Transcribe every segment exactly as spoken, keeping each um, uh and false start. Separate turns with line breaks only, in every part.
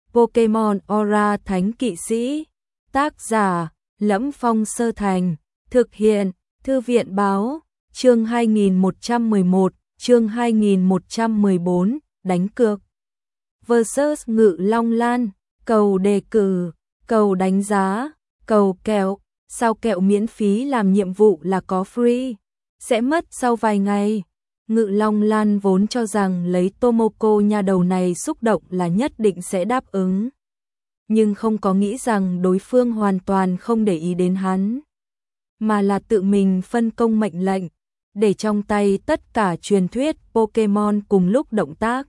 Pokemon Aura Thánh Kỵ Sĩ. Tác giả: Lẫm Phong Sơ Thành. Thực hiện: Thư viện báo. Chương hai nghìn một trăm mười một, chương hai nghìn một trăm mười bốn, đánh cược. Versus Ngự Long Lan. Cầu đề cử, cầu đánh giá, cầu kẹo. Sao kẹo miễn phí làm nhiệm vụ là có free, sẽ mất sau vài ngày. Ngự Long Lan vốn cho rằng lấy Tomoko nha đầu này xúc động là nhất định sẽ đáp ứng, nhưng không có nghĩ rằng đối phương hoàn toàn không để ý đến hắn, mà là tự mình phân công mệnh lệnh, để trong tay tất cả truyền thuyết Pokemon cùng lúc động tác.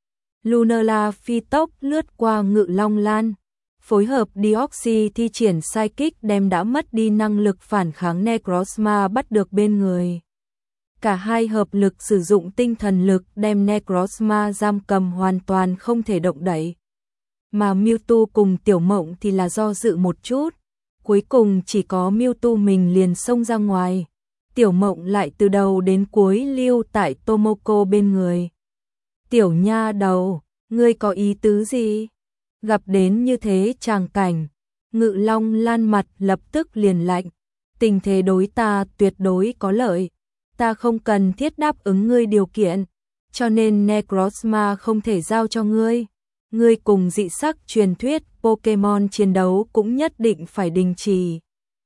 Lunala phi tốc lướt qua Ngự Long Lan, phối hợp Deoxys thi triển Psychic đem đã mất đi năng lực phản kháng Necrozma bắt được bên người. Cả hai hợp lực sử dụng tinh thần lực đem Necrozma giam cầm hoàn toàn không thể động đậy. Mà Mewtwo cùng Tiểu Mộng thì là do dự một chút, cuối cùng chỉ có Mewtwo mình liền xông ra ngoài. Tiểu Mộng lại từ đầu đến cuối lưu tại Tomoko bên người. Tiểu nha đầu, ngươi có ý tứ gì? Gặp đến như thế tràng cảnh, Ngự Long Lan mặt lập tức liền lạnh. Tình thế đối ta tuyệt đối có lợi. Ta không cần thiết đáp ứng ngươi điều kiện, cho nên Necrozma không thể giao cho ngươi. Ngươi cùng dị sắc truyền thuyết Pokemon chiến đấu cũng nhất định phải đình chỉ.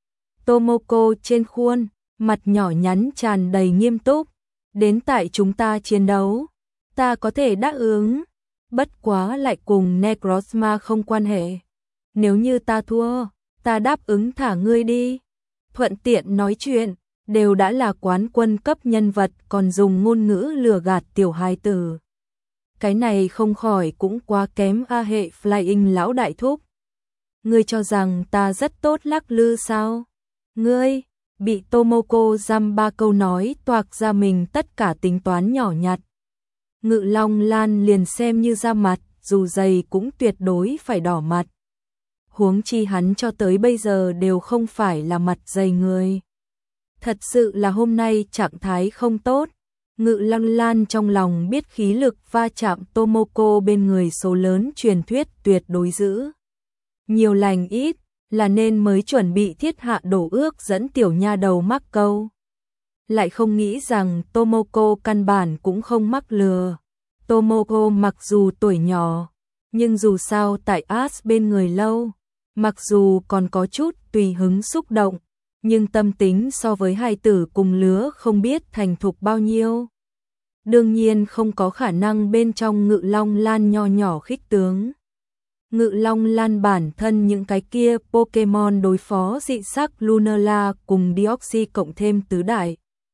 Tomoko trên khuôn, mặt nhỏ nhắn tràn đầy nghiêm túc. Đến tại chúng ta chiến đấu, ta có thể đáp ứng, bất quá lại cùng Necrozma không quan hệ. Nếu như ta thua, ta đáp ứng thả ngươi đi. Thuận tiện nói chuyện, đều đã là quán quân cấp nhân vật còn dùng ngôn ngữ lừa gạt tiểu hài tử. Cái này không khỏi cũng quá kém a hệ Flying lão đại thúc. Ngươi cho rằng ta rất tốt lắc lư sao? Ngươi, bị Tomoko giam ba câu nói toạc ra mình tất cả tính toán nhỏ nhặt. Ngự Long Lan liền xem như ra mặt, dù dày cũng tuyệt đối phải đỏ mặt. Huống chi hắn cho tới bây giờ đều không phải là mặt dày người. Thật sự là hôm nay trạng thái không tốt. Ngự Long Lan trong lòng biết khí lực va chạm Tomoko bên người số lớn truyền thuyết tuyệt đối giữ. Nhiều lành ít, là nên mới chuẩn bị thiết hạ đổ ước dẫn tiểu nha đầu mắc câu. Lại không nghĩ rằng Tomoko căn bản cũng không mắc lừa. Tomoko mặc dù tuổi nhỏ, nhưng dù sao tại Ash bên người lâu, mặc dù còn có chút tùy hứng xúc động, nhưng tâm tính so với hai tử cùng lứa không biết thành thục bao nhiêu. Đương nhiên không có khả năng bên trong Ngự Long Lan nho nhỏ khích tướng. Ngự Long Lan bản thân những cái kia Pokemon đối phó dị sắc Lunala cùng Deoxys cộng thêm tứ đại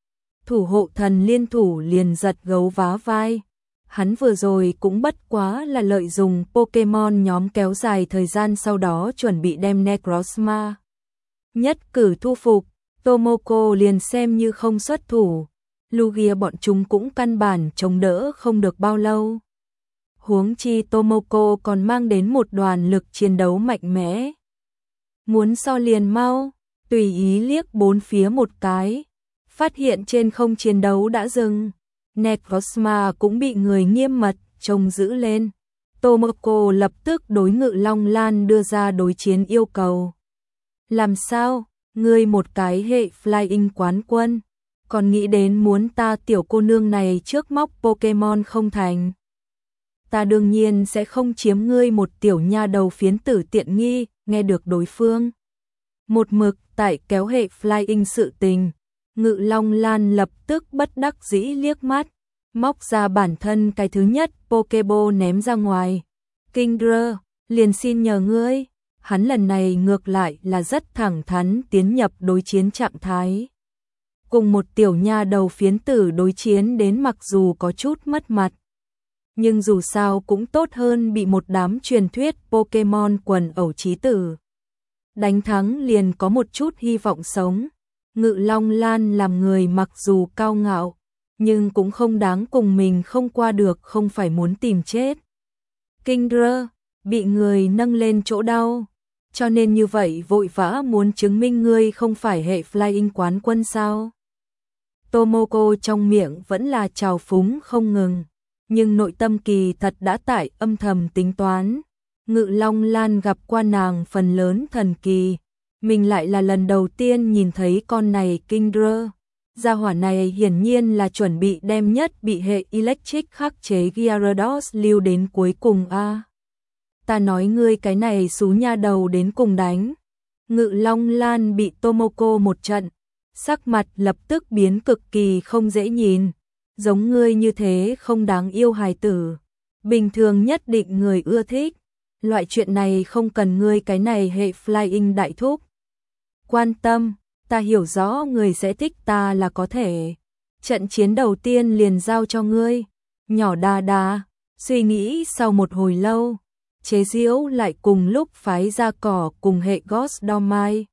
thủ hộ thần liên thủ liền giật gấu vá vai. Hắn vừa rồi cũng bất quá là lợi dụng Pokemon nhóm kéo dài thời gian, sau đó chuẩn bị đem Necrozma nhất cử thu phục. Tomoko liền xem như không xuất thủ, Lugia bọn chúng cũng căn bản chống đỡ không được bao lâu. Huống chi Tomoko còn mang đến một đoàn lực chiến đấu mạnh mẽ. Muốn so liền mau, tùy ý liếc bốn phía một cái, phát hiện trên không chiến đấu đã dừng. Necrozma cũng bị người nghiêm mật trông giữ lên. Tomoko lập tức đối Ngự Long Lan đưa ra đối chiến yêu cầu. Làm sao, ngươi một cái hệ Flying quán quân, còn nghĩ đến muốn ta tiểu cô nương này trước móc Pokemon không thành? Ta đương nhiên sẽ không chiếm ngươi một tiểu nha đầu phiến tử tiện nghi. Nghe được đối phương một mực tại kéo hệ Flying sự tình, Ngự Long Lan lập tức bất đắc dĩ liếc mắt, móc ra bản thân cái thứ nhất Pokeball ném ra ngoài. Kingdra, liền xin nhờ ngươi. Hắn lần này ngược lại là rất thẳng thắn tiến nhập đối chiến trạng thái. Cùng một tiểu nha đầu phiến tử đối chiến đến mặc dù có chút mất mặt, nhưng dù sao cũng tốt hơn bị một đám truyền thuyết Pokemon quần ẩu chí tử đánh thắng, liền có một chút hy vọng sống. Ngự Long Lan làm người mặc dù cao ngạo, nhưng cũng không đáng cùng mình không qua được, không phải muốn tìm chết. Kingdra, bị người nâng lên chỗ đau, cho nên như vậy vội vã muốn chứng minh ngươi không phải hệ Flying quán quân sao? Tomoko trong miệng vẫn là trào phúng không ngừng, nhưng nội tâm kỳ thật đã tại âm thầm tính toán. Ngự Long Lan gặp qua nàng phần lớn thần kỳ, mình lại là lần đầu tiên nhìn thấy con này kinh rơ. Gia hỏa này hiển nhiên là chuẩn bị đem nhất bị hệ electric khắc chế Gyarados lưu đến cuối cùng a. À, ta nói ngươi cái này xú nha đầu đến cùng đánh. Ngự Long Lan bị Tomoko một trận, sắc mặt lập tức biến cực kỳ không dễ nhìn, giống ngươi như thế không đáng yêu hài tử, bình thường nhất định người ưa thích, loại chuyện này không cần ngươi cái này hệ flying đại thúc quan tâm, ta hiểu rõ người sẽ thích ta là có thể. Trận chiến đầu tiên liền giao cho ngươi, nhỏ đa đa, suy nghĩ sau một hồi lâu, chế diễu lại cùng lúc phái ra cỏ cùng hệ Ghost Dormai.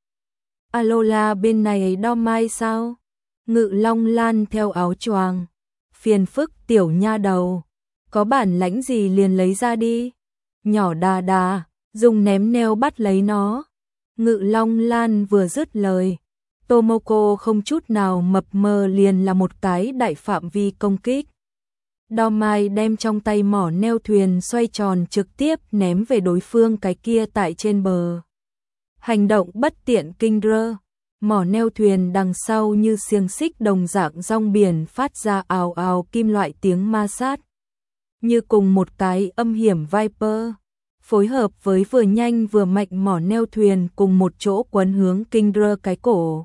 Alola bên này Dormai sao? Ngự Long Lan theo áo choàng, phiền phức tiểu nha đầu, có bản lãnh gì liền lấy ra đi. Nhỏ đà đà, dùng ném neo bắt lấy nó. Ngự Long Lan vừa dứt lời, Tomoko không chút nào mập mờ liền là một cái đại phạm vi công kích. Dormai đem trong tay mỏ neo thuyền xoay tròn trực tiếp ném về đối phương cái kia tại trên bờ. Hành động bất tiện kinh rơ, mỏ neo thuyền đằng sau như xiềng xích đồng dạng rong biển phát ra ào ào kim loại tiếng ma sát. Như cùng một cái âm hiểm Viper, phối hợp với vừa nhanh vừa mạnh mỏ neo thuyền cùng một chỗ quấn hướng kinh rơ cái cổ.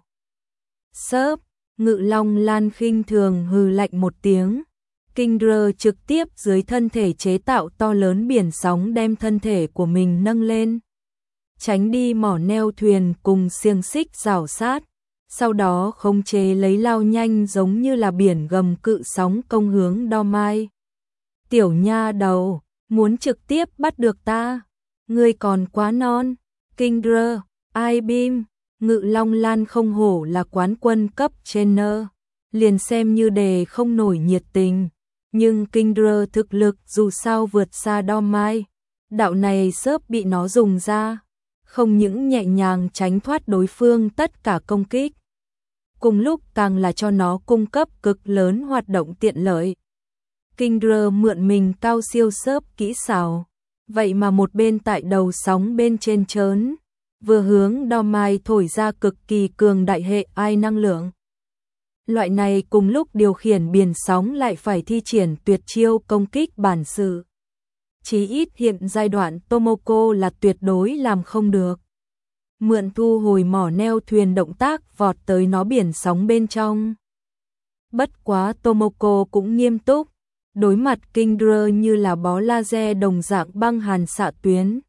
Sớp, Ngự Long Lan khinh thường hừ lạnh một tiếng. Kinh rơ trực tiếp dưới thân thể chế tạo to lớn biển sóng đem thân thể của mình nâng lên, tránh đi mỏ neo thuyền cùng xiềng xích rào sát, sau đó khống chế lấy lao nhanh giống như là biển gầm cự sóng công hướng Dormai. Tiểu nha đầu, muốn trực tiếp bắt được ta, ngươi còn quá non. Kinh rơ, I-beam, Ngự Long Lan không hổ là quán quân cấp trainer, liền xem như đề không nổi nhiệt tình. Nhưng kinh rơ thực lực dù sao vượt xa Dormai, đạo này sớp bị nó dùng ra, không những nhẹ nhàng tránh thoát đối phương tất cả công kích, cùng lúc càng là cho nó cung cấp cực lớn hoạt động tiện lợi. Kinh rơ mượn mình cao siêu sớp kỹ xảo, vậy mà một bên tại đầu sóng bên trên trớn, vừa hướng Dormai thổi ra cực kỳ cường đại hệ ai năng lượng. Loại này cùng lúc điều khiển biển sóng lại phải thi triển tuyệt chiêu công kích bản sự. Chí ít hiện giai đoạn Tomoko là tuyệt đối làm không được. Mượn thu hồi mỏ neo thuyền động tác vọt tới nó biển sóng bên trong. Bất quá Tomoko cũng nghiêm túc, đối mặt kinh rơ như là bó laser đồng dạng băng hàn xạ tuyến.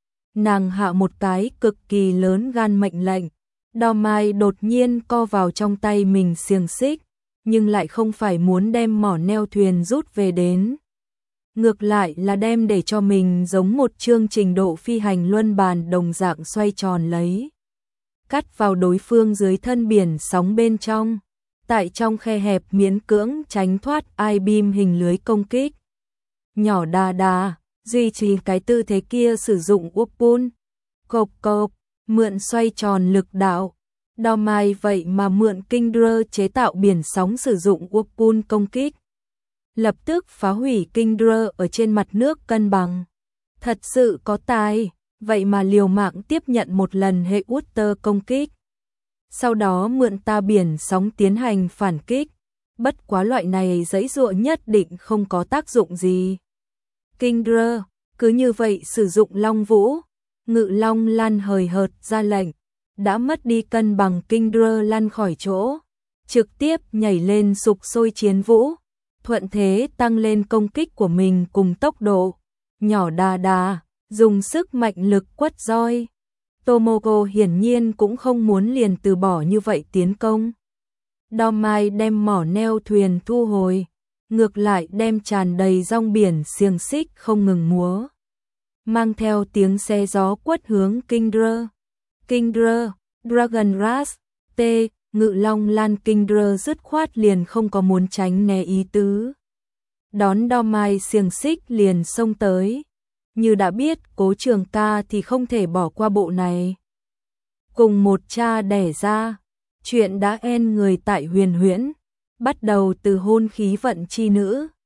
Nàng hạ một cái cực kỳ lớn gan mệnh lệnh. Dormai đột nhiên co vào trong tay mình xiềng xích, nhưng lại không phải muốn đem mỏ neo thuyền rút về đến. Ngược lại là đem để cho mình giống một chương trình độ phi hành luân bàn đồng dạng xoay tròn lấy. Cắt vào đối phương dưới thân biển sóng bên trong, tại trong khe hẹp miễn cưỡng tránh thoát I-beam hình lưới công kích. Nhỏ đà đà, duy trì cái tư thế kia sử dụng Whoopun, cộp cộp, mượn xoay tròn lực đạo. Dormai vậy mà mượn kinh rơ chế tạo biển sóng sử dụng Whoopun công kích, lập tức phá hủy kinh rơ ở trên mặt nước cân bằng. Thật sự có tài, vậy mà liều mạng tiếp nhận một lần hệ Water công kích, sau đó mượn ta biển sóng tiến hành phản kích. Bất quá loại này giãy giụa nhất định không có tác dụng gì. Kinh rơ, cứ như vậy sử dụng Long Vũ. Ngự Long Lan hời hợt ra lệnh, đã mất đi cân bằng kinh rơ lăn khỏi chỗ, trực tiếp nhảy lên sục sôi chiến vũ, thuận thế tăng lên công kích của mình cùng tốc độ. Nhỏ đà đà, dùng sức mạnh lực quất roi. Tomoko hiển nhiên cũng không muốn liền từ bỏ như vậy tiến công. Dormai đem mỏ neo thuyền thu hồi, ngược lại đem tràn đầy rong biển xiềng xích không ngừng múa, mang theo tiếng xe gió quất hướng kinh rơ. Kinh rơ, Dragon Rush, T, Ngự Long Lan kinh rơ dứt khoát liền không có muốn tránh né ý tứ. Đón Dormai xiềng xích liền xông tới. Như đã biết Cố Trường Ca thì không thể bỏ qua bộ này. Cùng một cha đẻ ra, chuyện đã en người tại huyền huyễn, bắt đầu từ hôn khí vận chi nữ.